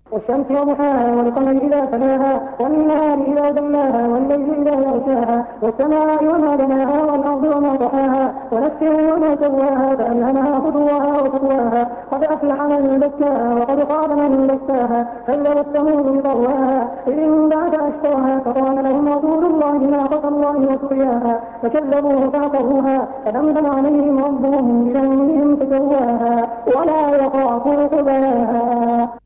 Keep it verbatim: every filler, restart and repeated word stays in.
والشمس وضحاها والقمر إذا تلاها والنهار إذا جلاها والليل إذا يغشاها والسماء وما بناها والأرض وما طحاها ونفس وما سواها فألهمها فجورها وتقواها قد أفلح من زكاها وقد خاب من دساها كذبت ثمود بطغواها إذ انبعث أشقاها فقال لهم رسول الله ناقة الله وسقياها فكذبوه فعقروها فدمدم عليهم ربهم بذنبهم فسواها ولا يخاف عقباها.